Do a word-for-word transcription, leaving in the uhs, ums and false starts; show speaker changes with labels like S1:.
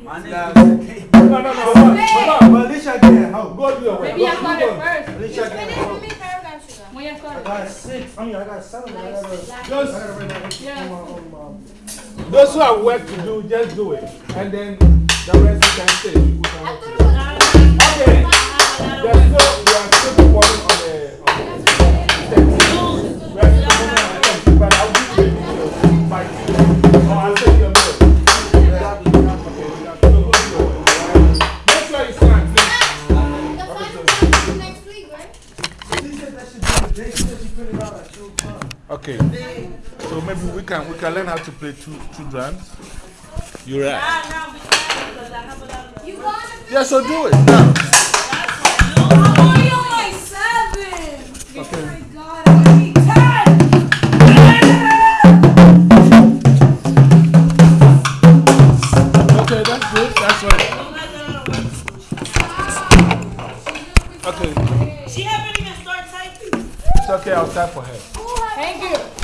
S1: No, no, no. But Alicia can help. Go do your way.
S2: Maybe I started first.
S1: Alicia can help.
S2: When you started.
S1: I got six. I mean, I got seven. I got
S3: Those,
S2: Yeah.
S3: those who have work to do, just do it. And then the rest you can stay. People can work together. Okay. There's still, we are still performing on the, on the steps. We are still performing on the steps, but I'll give you a video by Tuesday. Or I'll send you a mail. Make sure you sign, please. Okay, so maybe we can we can learn how to play two two drums. You're right. Yeah, so do it now. Okay. Okay, that's good. That's right. Okay.
S4: She haven't even started typing.
S3: It's okay. I'll type for her.
S2: Thank you.